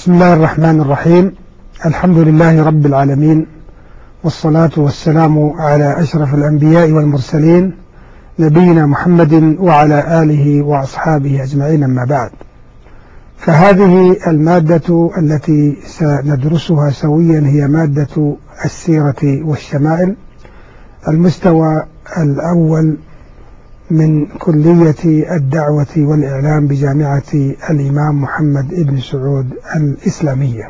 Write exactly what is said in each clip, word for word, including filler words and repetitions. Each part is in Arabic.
بسم الله الرحمن الرحيم. الحمد لله رب العالمين، والصلاة والسلام على أشرف الأنبياء والمرسلين نبينا محمد وعلى آله وأصحابه أجمعين. أما بعد، فهذه المادة التي سندرسها سويا هي مادة السيرة والشمائل، المستوى الأول من كلية الدعوة والإعلام بجامعة الإمام محمد بن سعود الإسلامية.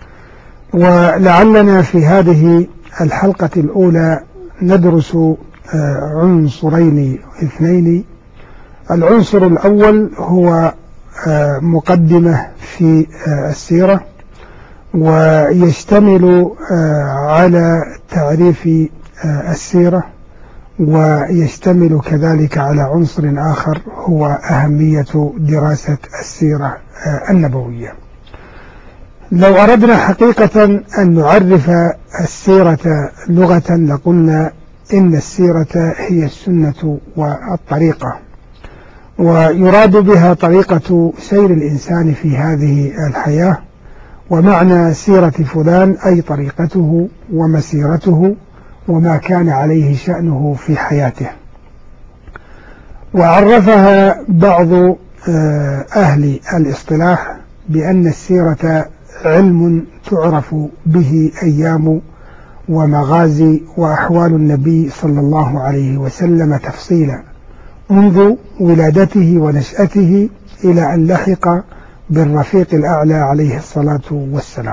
ولعلنا في هذه الحلقة الأولى ندرس عنصرين اثنين. العنصر الأول هو مقدمة في السيرة، ويشتمل على تعريف السيرة، ويشتمل كذلك على عنصر آخر هو أهمية دراسة السيرة النبوية. لو أردنا حقيقة أن نعرف السيرة لغة لقلنا إن السيرة هي السنة والطريقة، ويراد بها طريقة سير الإنسان في هذه الحياة، ومعنى سيرة فلان أي طريقته ومسيرته وما كان عليه شأنه في حياته. وعرفها بعض أهل الاصطلاح بأن السيرة علم تعرف به أيام ومغازي وأحوال النبي صلى الله عليه وسلم تفصيلا، منذ ولادته ونشأته إلى أن لحق بالرفيق الأعلى عليه الصلاة والسلام.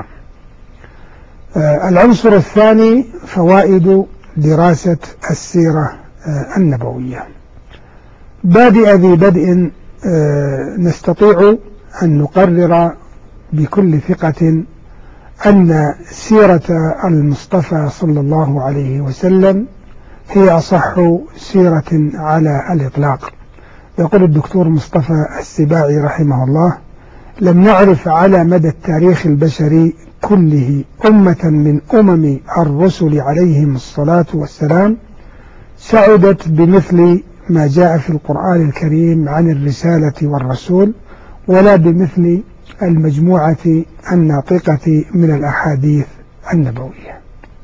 العنصر الثاني فوائد دراسة السيرة النبوية. بادئ ذي بدء، نستطيع أن نقرر بكل ثقة أن سيرة المصطفى صلى الله عليه وسلم هي أصح سيرة على الإطلاق. يقول الدكتور مصطفى السباعي رحمه الله: لم نعرف على مدى التاريخ البشري كله أمة من أمم الرسل عليهم الصلاة والسلام سعدت بمثل ما جاء في القرآن الكريم عن الرسالة والرسول، ولا بمثل المجموعة الناطقة من الأحاديث النبوية.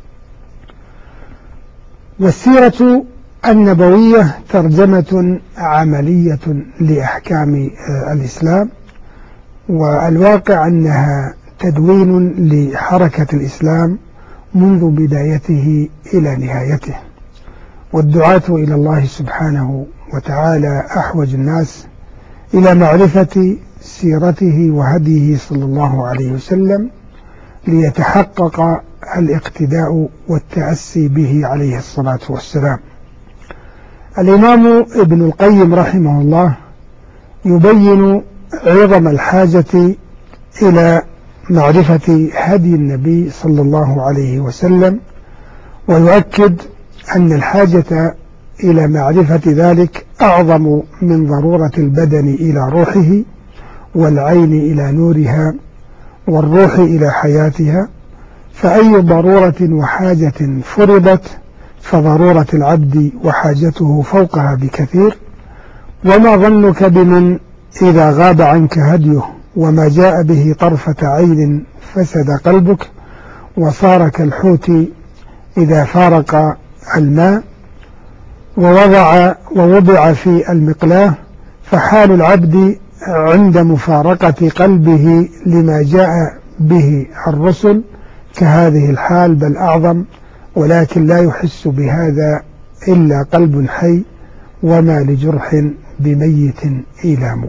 والسيرة النبوية ترجمة عملية لأحكام الإسلام، والواقع أنها تدوين لحركة الإسلام منذ بدايته إلى نهايته. والدعاة إلى الله سبحانه وتعالى أحوج الناس إلى معرفة سيرته وهديه صلى الله عليه وسلم ليتحقق الاقتداء والتأسي به عليه الصلاة والسلام. الإمام ابن القيم رحمه الله يبين عظم الحاجة إلى معرفة هدي النبي صلى الله عليه وسلم، ويؤكد أن الحاجة إلى معرفة ذلك أعظم من ضرورة البدن إلى روحه، والعين إلى نورها، والروح إلى حياتها. فأي ضرورة وحاجة فرضت فضرورة العبد وحاجته فوقها بكثير. وما ظنك بمن إذا غاب عنك هديه وما جاء به طرفة عين فسد قلبك، وصار كالحوت إذا فارق الماء ووضع ووضع في المقلاة. فحال العبد عند مفارقة قلبه لما جاء به الرسل كهذه الحال بل أعظم، ولكن لا يحس بهذا إلا قلب حي، وما لجرح بميت إيلام.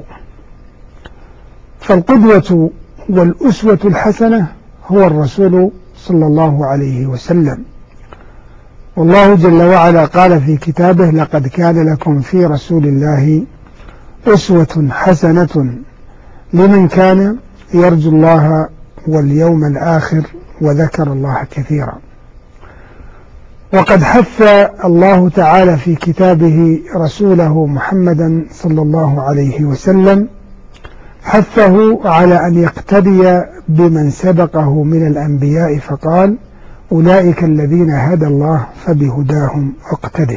فالقدوة والأسوة الحسنة هو الرسول صلى الله عليه وسلم. والله جل وعلا قال في كتابه: لقد كان لكم في رسول الله أسوة حسنة لمن كان يرجو الله واليوم الآخر وذكر الله كثيرا. وقد حث الله تعالى في كتابه رسوله محمدا صلى الله عليه وسلم، حثه على أن يقتدي بمن سبقه من الأنبياء، فقال: أولئك الذين هدى الله فبهداهم اقتده.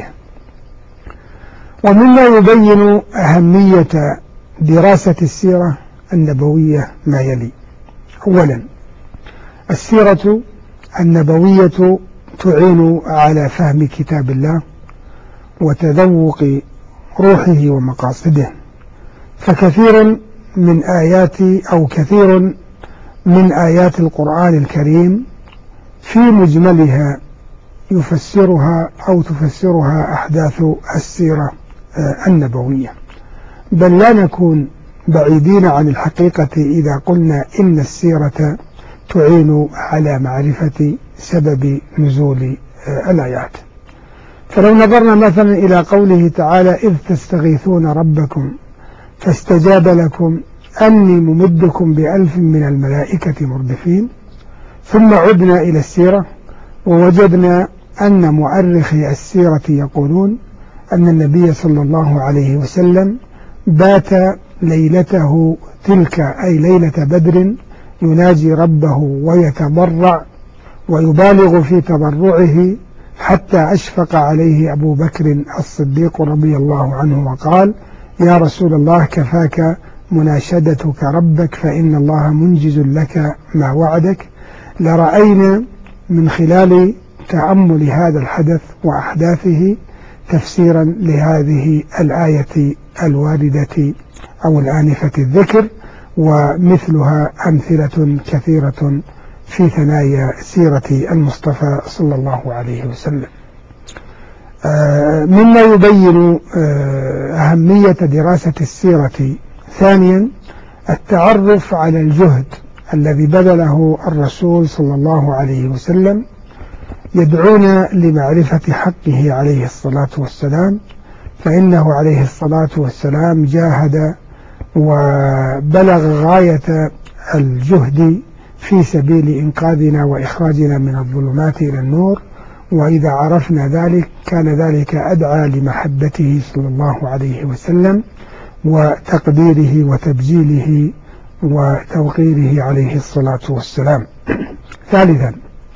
ومما يبين أهمية دراسة السيرة النبوية ما يلي: أولا، السيرة النبوية تعين على فهم كتاب الله وتذوق روحه ومقاصده، فكثير من آيات أو كثير من آيات القرآن الكريم في مجملها يفسرها أو تفسرها أحداث السيرة النبوية، بل لا نكون بعيدين عن الحقيقة إذا قلنا إن السيرة تعين على معرفة سبب نزول الآيات. فلو نظرنا مثلا إلى قوله تعالى إذ تستغيثون ربكم فاستجاب لكم أني ممدكم بألف من الملائكة مردفين، ثم عدنا إلى السيرة ووجدنا أن مؤرخي السيرة يقولون أن النبي صلى الله عليه وسلم بات ليلته تلك أي ليلة بدر يناجي ربه ويتضرع ويبالغ في تضرعه حتى أشفق عليه أبو بكر الصديق رضي الله عنه وقال يا رسول الله كفاك مناشدتك ربك فإن الله منجز لك ما وعدك. لرأينا من خلال تأمل هذا الحدث وأحداثه تفسيرا لهذه الآية الواردة أو الآنفة الذكر، ومثلها أمثلة كثيرة في ثنايا سيرة المصطفى صلى الله عليه وسلم. مما يبين أهمية دراسة السيرة ثانيا التعرف على الجهد الذي بذله الرسول صلى الله عليه وسلم يدعونا لمعرفة حقه عليه الصلاة والسلام، فإنه عليه الصلاة والسلام جاهد وبلغ غاية الجهد في سبيل إنقاذنا وإخراجنا من الظلمات إلى النور، وإذا عرفنا ذلك كان ذلك أدعى لمحبته صلى الله عليه وسلم وتقديره وتبجيله وتوقيره عليه الصلاة والسلام. ثالثا،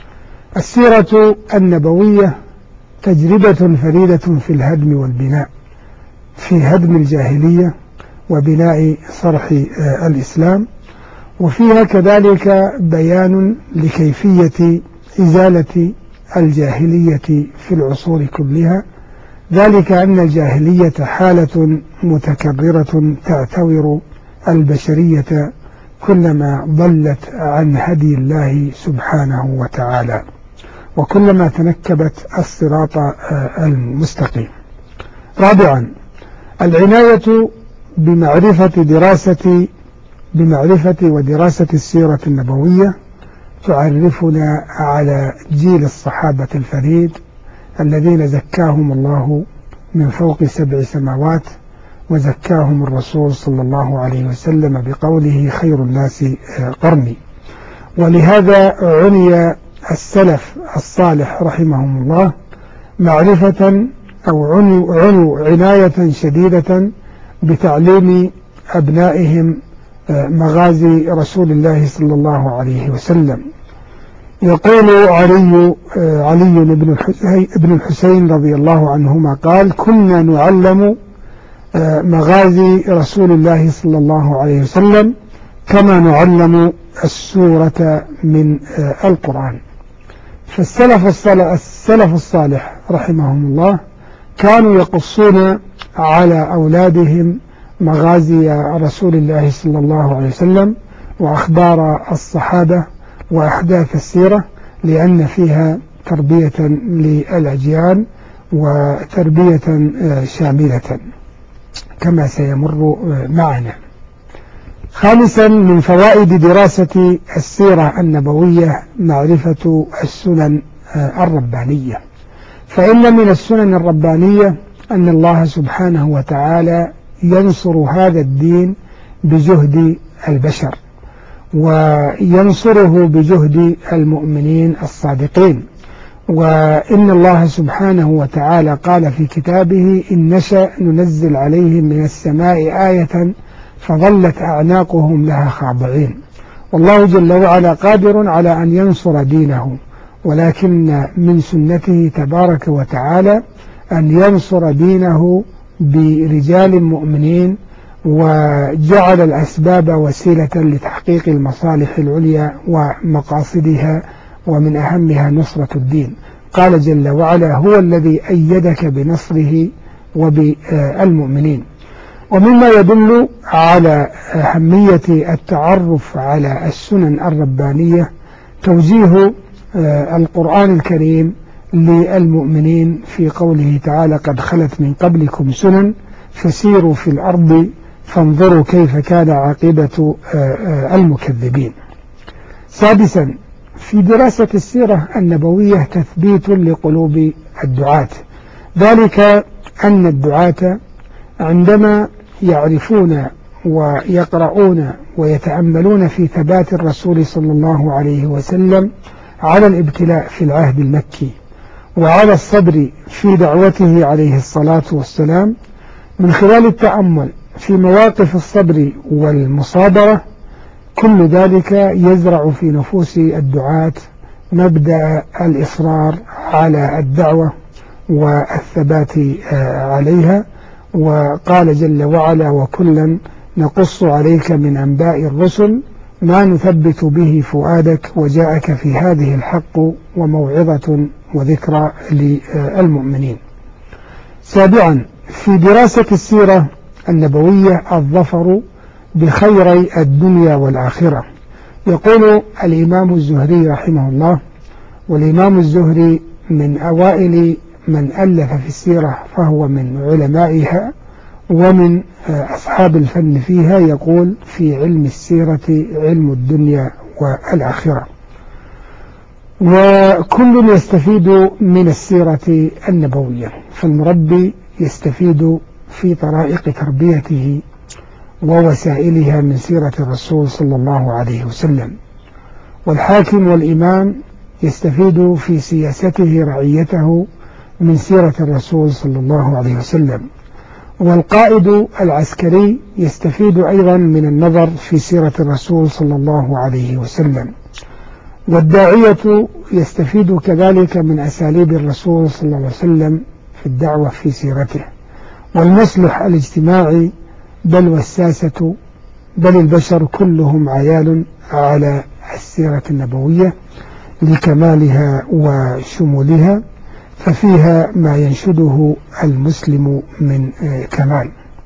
السيرة النبوية تجربة فريدة في الهدم والبناء، في هدم الجاهلية وبناء صرح الإسلام، وفيها كذلك بيان لكيفية إزالة الجاهلية في العصور كلها، ذلك أن الجاهلية حالة متكررة تعتور البشرية كلما ضلت عن هدي الله سبحانه وتعالى وكلما تنكبت الصراط المستقيم. رابعا، العناية بمعرفة دراسة بمعرفة ودراسة السيرة النبوية تعرفنا على جيل الصحابة الفريد الذين زكاهم الله من فوق سبع سماوات، وزكاهم الرسول صلى الله عليه وسلم بقوله خير الناس قرني. ولهذا عني السلف الصالح رحمهم الله معرفة أو عنوا, عنوا عناية شديدة بتعليم أبنائهم مغازي رسول الله صلى الله عليه وسلم. يقول علي علي بن الحسين رضي الله عنهما قال كنا نعلم مغازي رسول الله صلى الله عليه وسلم كما نعلم السورة من القرآن. فالسلف الصالح, السلف الصالح رحمهم الله كانوا يقصون على أولادهم مغازي رسول الله صلى الله عليه وسلم وأخبار الصحابة وأحداث السيرة، لأن فيها تربية للأجيال وتربية شاملة كما سيمر معنا. خامسا، من فوائد دراسة السيرة النبوية معرفة السنن الربانية، فإن من السنن الربانية أن الله سبحانه وتعالى ينصر هذا الدين بجهد البشر وينصره بجهد المؤمنين الصادقين. وإن الله سبحانه وتعالى قال في كتابه إن نشأ ننزل عليهم من السماء آية فظلت أعناقهم لها خاضعين. والله جل وعلا قادر على أن ينصر دينه، ولكن من سنته تبارك وتعالى أن ينصر دينه برجال مؤمنين وجعل الأسباب وسيلة لتحقيق المصالح العليا ومقاصدها، ومن أهمها نصرة الدين. قال جل وعلا: هو الذي أيدك بنصره وبالمؤمنين. ومما يدل على أهمية التعرف على السنن الربانية توجيه القرآن الكريم للمؤمنين في قوله تعالى: قد خلت من قبلكم سنن فسيروا في الأرض فانظروا كيف كان عاقبة المكذبين. سادسا، في دراسة السيرة النبوية تثبيت لقلوب الدعاة، ذلك أن الدعاة عندما يعرفون ويقرؤون ويتأملون في ثبات الرسول صلى الله عليه وسلم على الابتلاء في العهد المكي وعلى الصبر في دعوته عليه الصلاة والسلام، من خلال التأمل في مواقف الصبر والمصابرة، كل ذلك يزرع في نفوس الدعاة مبدأ الإصرار على الدعوة والثبات عليها. وقال جل وعلا: وكلا نقص عليك من أنباء الرسل ما نثبت به فؤادك وجاءك في هذه الحق وموعظة وذكرى للمؤمنين. سابعا، في دراسة السيرة النبوية الظفر بخيري الدنيا والآخرة. يقول الإمام الزهري رحمه الله، والإمام الزهري من أوائل من ألف في السيرة فهو من علمائها ومن أصحاب الفن فيها، يقول: في علم السيرة علم الدنيا والآخرة. وكل يستفيد من السيرة النبوية، فالمربي يستفيد في طرائق تربيته ووسائلها من سيرة الرسول صلى الله عليه وسلم، والحاكم والإمام يستفيد في سياسته رعيته من سيرة الرسول صلى الله عليه وسلم، والقائد العسكري يستفيد أيضا من النظر في سيرة الرسول صلى الله عليه وسلم، والداعية يستفيد كذلك من أساليب الرسول صلى الله عليه وسلم في الدعوة في سيرته، والمصلح الاجتماعي بل والساسة بل البشر كلهم عيال على السيرة النبوية لكمالها وشمولها، ففيها ما ينشده المسلم من كمال.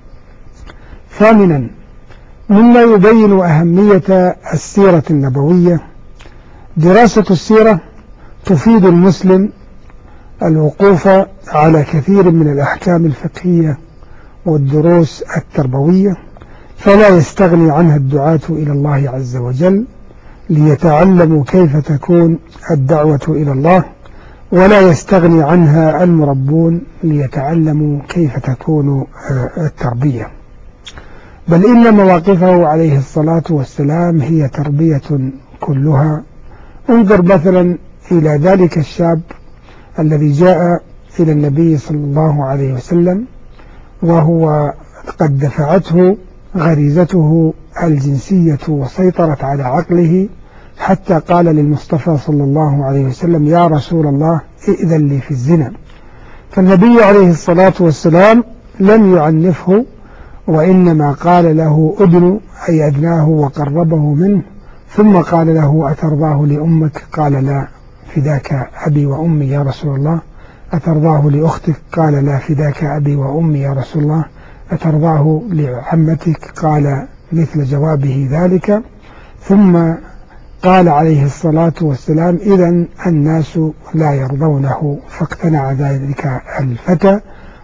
ثامنا، مما يبين أهمية السيرة النبوية، دراسة السيرة تفيد المسلم الوقوف على كثير من الأحكام الفقهية والدروس التربوية، فلا يستغني عنها الدعاة إلى الله عز وجل ليتعلموا كيف تكون الدعوة إلى الله، ولا يستغني عنها المربون ليتعلموا كيف تكون التربية، بل إن مواقفه عليه الصلاة والسلام هي تربية كلها. انظر مثلا إلى ذلك الشاب الذي جاء إلى النبي صلى الله عليه وسلم وهو قد دفعته غريزته الجنسية وسيطرت على عقله، حتى قال للمصطفى صلى الله عليه وسلم: يا رسول الله ائذن لي في الزنا. فالنبي عليه الصلاة والسلام لم يعنفه، وإنما قال له: أدن، أي أدناه وقربه منه، ثم قال له: أترضاه لأمك؟ قال: لا، فداك أبي وأمي يا رسول الله. أترضاه لأختك؟ قال: لا، فداك أبي وأمي يا رسول الله. أترضاه لعمتك؟ قال مثل جوابه ذلك. ثم قال عليه الصلاة والسلام: إذن الناس لا يرضونه. فاقتنع ذلك الفتى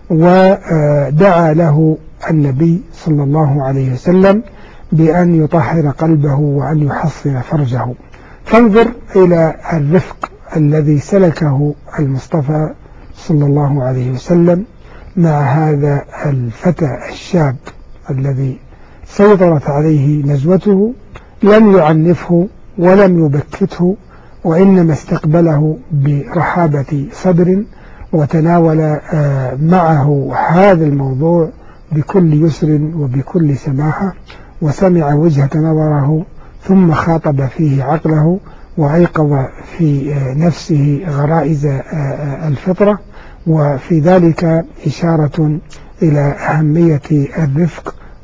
ودعا له النبي صلى الله عليه وسلم بأن يطهر قلبه وأن يحصن فرجه. فانظر إلى الرفق الذي سلكه المصطفى صلى الله عليه وسلم مع هذا الفتى الشاب الذي سيطرت عليه نزوته، لم يعنفه ولم يبكته، وإنما استقبله برحابة صدر وتناول معه هذا الموضوع بكل يسر وبكل سماحة، وسمع وجهة نظره، ثم خاطب فيه عقله وأيقظ في نفسه غرائز الفطرة. وفي ذلك إشارة إلى أهمية الرفق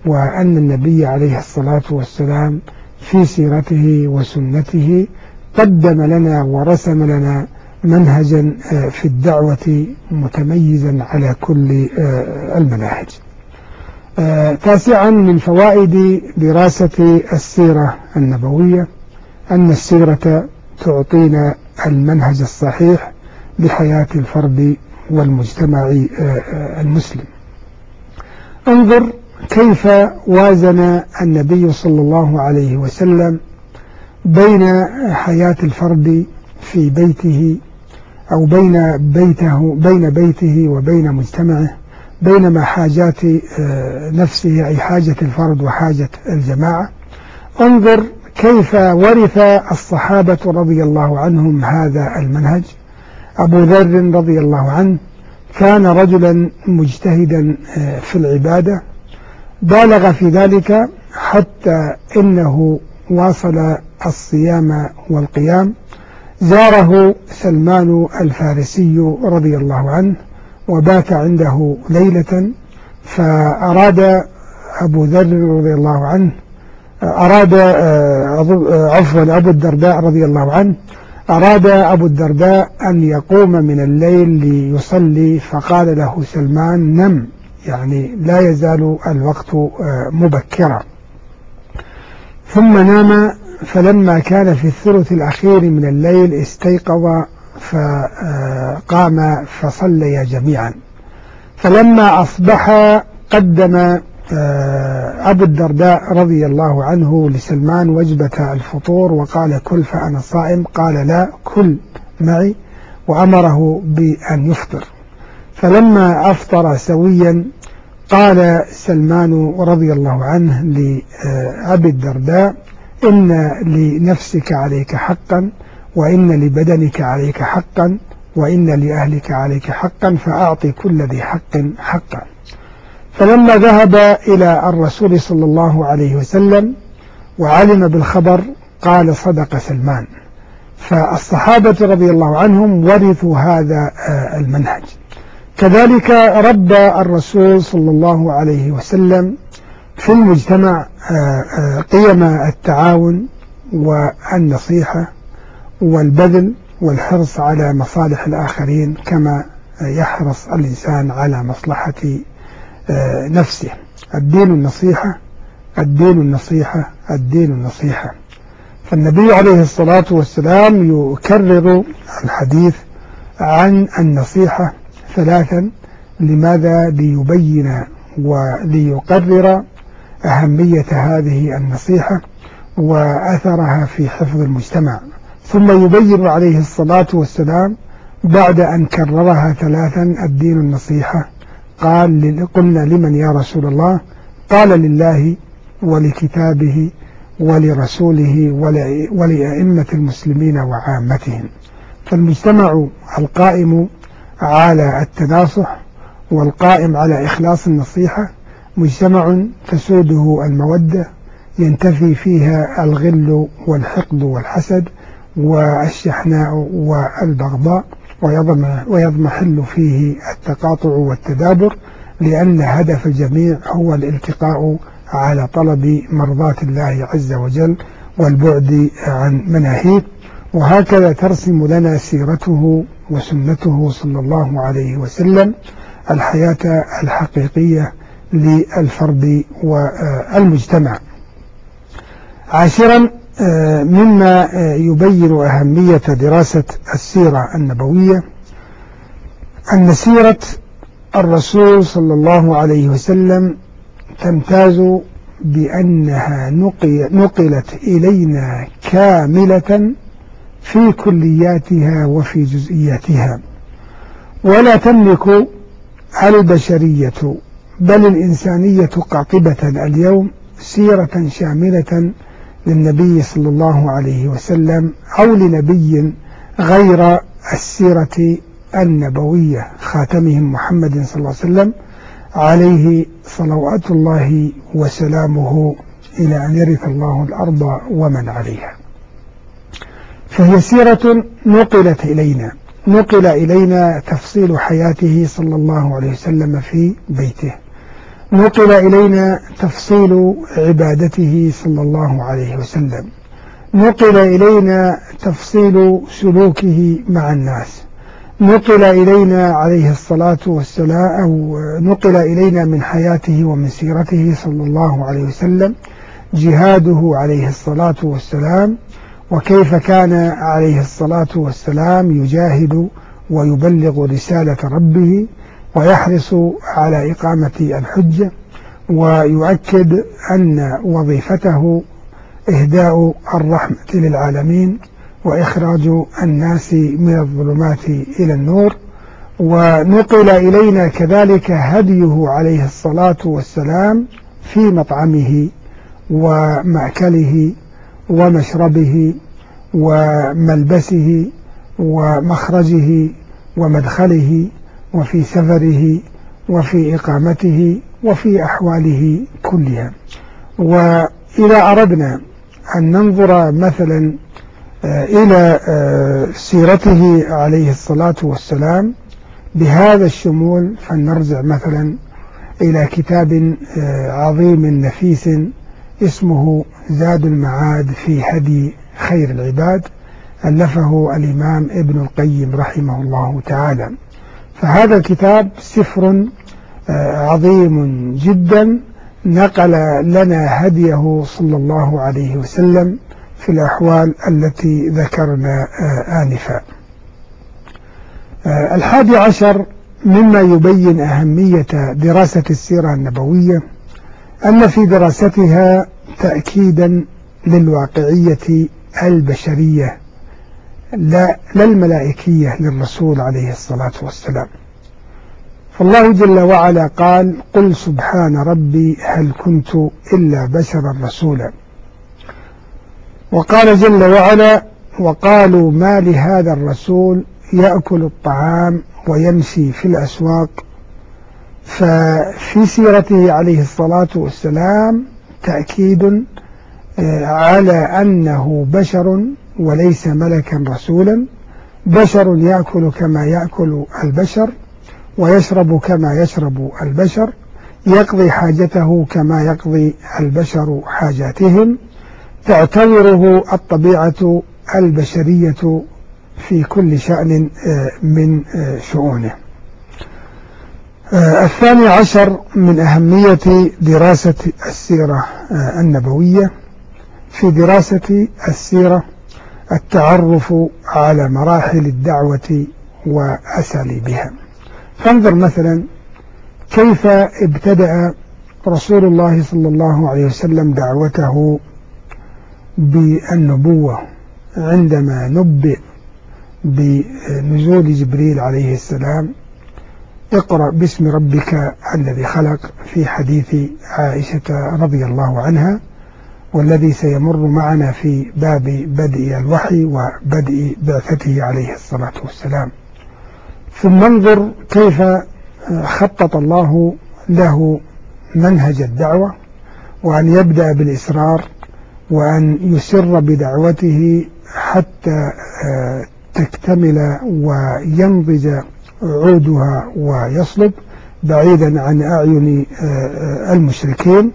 وأن النبي عليه الصلاة والسلام في سيرته وسنته قدم لنا ورسم لنا منهجا في الدعوة متميزا على كل المناهج. تاسعا من فوائد دراسة السيرة النبوية أن السيرة تعطينا المنهج الصحيح لحياة الفرد والمجتمع المسلم. انظر كيف وازن النبي صلى الله عليه وسلم بين حياة الفرد في بيته أو بين بيته بين بيته وبين مجتمعه، بينما حاجات نفسه أي حاجة الفرد وحاجة الجماعة. انظر كيف ورث الصحابة رضي الله عنهم هذا المنهج. أبو ذر رضي الله عنه كان رجلا مجتهدا في العبادة، بالغ في ذلك حتى إنه واصل الصيام والقيام. زاره سلمان الفارسي رضي الله عنه وبات عنده ليلة، فأراد أبو ذر رضي الله عنه أراد عفوا أبو الدرداء رضي الله عنه أراد أبو الدرداء أن يقوم من الليل ليصلي، فقال له سلمان: نم، يعني لا يزال الوقت مبكرا. ثم نام، فلما كان في الثلث الأخير من الليل استيقظ فقام فصليا جميعا. فلما أصبح قدم أبو الدرداء رضي الله عنه لسلمان وجبة الفطور وقال: كل فأنا صائم. قال: لا، كل معي، وأمره بأن يفطر. فلما أفطر سويا قال سلمان رضي الله عنه لأبي الدرداء: إن لنفسك عليك حقا، وإن لبدنك عليك حقا، وإن لأهلك عليك حقا، فأعطي كل ذي حق حقا. فلما ذهب إلى الرسول صلى الله عليه وسلم وعلم بالخبر قال: صدق سلمان. فالصحابة رضي الله عنهم ورثوا هذا المنهج. كذلك ربى الرسول صلى الله عليه وسلم في المجتمع قيم التعاون والنصيحة والبذل والحرص على مصالح الآخرين كما يحرص الإنسان على مصلحة نفسه. الدين النصيحة، الدين النصيحة، الدين النصيحة. فالنبي عليه الصلاة والسلام يكرر الحديث عن النصيحة ثلاثا. لماذا؟ ليبين وليقرر أهمية هذه النصيحة وأثرها في حفظ المجتمع. ثم يبين عليه الصلاة والسلام بعد أن كررها ثلاثا الدين النصيحة قال: قلنا لمن يا رسول الله؟ قال: لله ولكتابه ولرسوله ولأئمة المسلمين وعامتهم. فالمجتمع القائم على التناصح والقائم على إخلاص النصيحة مجتمع تسوده المودة، ينتفي فيها الغل والحقد والحسد والشحناء والبغضاء، ويضمحل فيه التقاطع والتدابر، لأن هدف الجميع هو الالتقاء على طلب مرضاة الله عز وجل والبعد عن مناهيه. وهكذا ترسم لنا سيرته وسنته صلى الله عليه وسلم الحياة الحقيقية للفرد والمجتمع. عاشرا مما يبين أهمية دراسة السيرة النبوية أن سيرة الرسول صلى الله عليه وسلم تمتاز بأنها نقلت إلينا كاملة في كلياتها وفي جزئياتها، ولا تملك البشرية بل الإنسانية قاطبة اليوم سيرة شاملة للنبي صلى الله عليه وسلم أو لنبي غير السيرة النبوية خاتمهم محمد صلى الله عليه وسلم عليه صلوات الله وسلامه إلى أن يرث الله الأرض ومن عليها. فهي سيرة نقلت إلينا نقل إلينا تفصيل حياته صلى الله عليه وسلم في بيته، نقل إلينا تفصيل عبادته صلى الله عليه وسلم، نقل إلينا تفصيل سلوكه مع الناس، نقل إلينا عليه الصلاة والسلام أو نقل إلينا من حياته ومن سيرته صلى الله عليه وسلم جهاده عليه الصلاة والسلام، وكيف كان عليه الصلاة والسلام يجاهد ويبلغ رسالة ربه ويحرص على إقامة الحجة، ويؤكد أن وظيفته إهداء الرحمة للعالمين وإخراج الناس من الظلمات إلى النور. ونقل إلينا كذلك هديه عليه الصلاة والسلام في مطعمه ومأكله ومشربه وملبسه ومخرجه ومدخله وفي سفره وفي إقامته وفي أحواله كلها. وإذا أردنا أن ننظر مثلا إلى سيرته عليه الصلاة والسلام بهذا الشمول، فلنرجع مثلا إلى كتاب عظيم نفيس اسمه زاد المعاد في هدي خير العباد، ألفه الإمام ابن القيم رحمه الله تعالى. فهذا الكتاب سفر عظيم جدا نقل لنا هديه صلى الله عليه وسلم في الأحوال التي ذكرنا آنفا. الحادي عشر مما يبين أهمية دراسة السيرة النبوية أن في دراستها تأكيدا للواقعية البشرية لا, لا الملائكية للرسول عليه الصلاة والسلام. فالله جل وعلا قال: قل سبحان ربي هل كنت إلا بشرا رسولا. وقال جل وعلا: وقالوا ما لهذا الرسول يأكل الطعام ويمشي في الأسواق. ففي سيرته عليه الصلاة والسلام تأكيد على أنه بشر وليس ملكا رسولا، بشر يأكل كما يأكل البشر، ويشرب كما يشرب البشر، يقضي حاجته كما يقضي البشر حاجاتهم، تعتبره الطبيعة البشرية في كل شأن من شؤونه. الثاني عشر من أهمية دراسة السيرة النبوية في دراسة السيرة التعرف على مراحل الدعوة وأساليبها. فانظر مثلا كيف ابتدأ رسول الله صلى الله عليه وسلم دعوته بالنبوة عندما نبئ بنزول جبريل عليه السلام: اقرأ باسم ربك الذي خلق، في حديث عائشة رضي الله عنها، والذي سيمر معنا في باب بدء الوحي وبدء بعثته عليه الصلاة والسلام. ثم انظر كيف خطط الله له منهج الدعوة، وأن يبدأ بالإسرار وأن يسر بدعوته حتى تكتمل وينضج عودها ويصلب بعيدا عن أعين المشركين.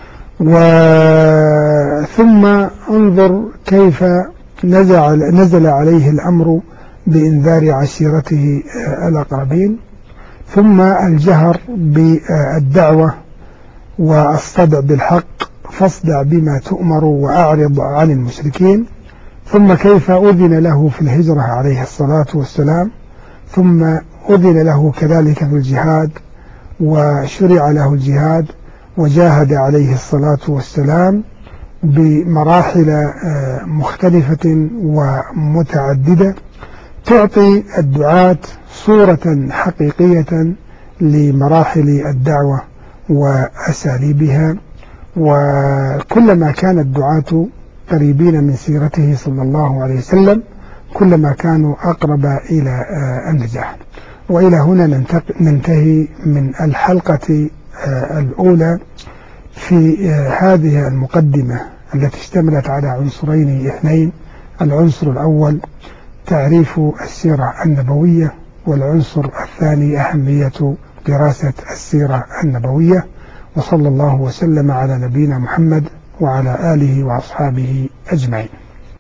وثم انظر كيف نزل, نزل عليه الأمر بإنذار عشيرته الأقربين، ثم الجهر بالدعوة والصدع بالحق: فاصدع بما تؤمر وأعرض عن المشركين. ثم كيف أذن له في الهجرة عليه الصلاة والسلام، ثم أذن له كذلك في الجهاد وشرع له الجهاد، وجاهد عليه الصلاة والسلام بمراحل مختلفة ومتعددة تعطي الدعاة صورة حقيقية لمراحل الدعوة وأساليبها. وكلما كان الدعاة قريبين من سيرته صلى الله عليه وسلم كلما كانوا أقرب إلى النجاح. وإلى هنا ننتهي من الحلقة الأولى في هذه المقدمة التي اشتملت على عنصرين اثنين: العنصر الأول تعريف السيرة النبوية، والعنصر الثاني أهمية دراسة السيرة النبوية. وصلى الله وسلم على نبينا محمد وعلى آله وأصحابه أجمعين.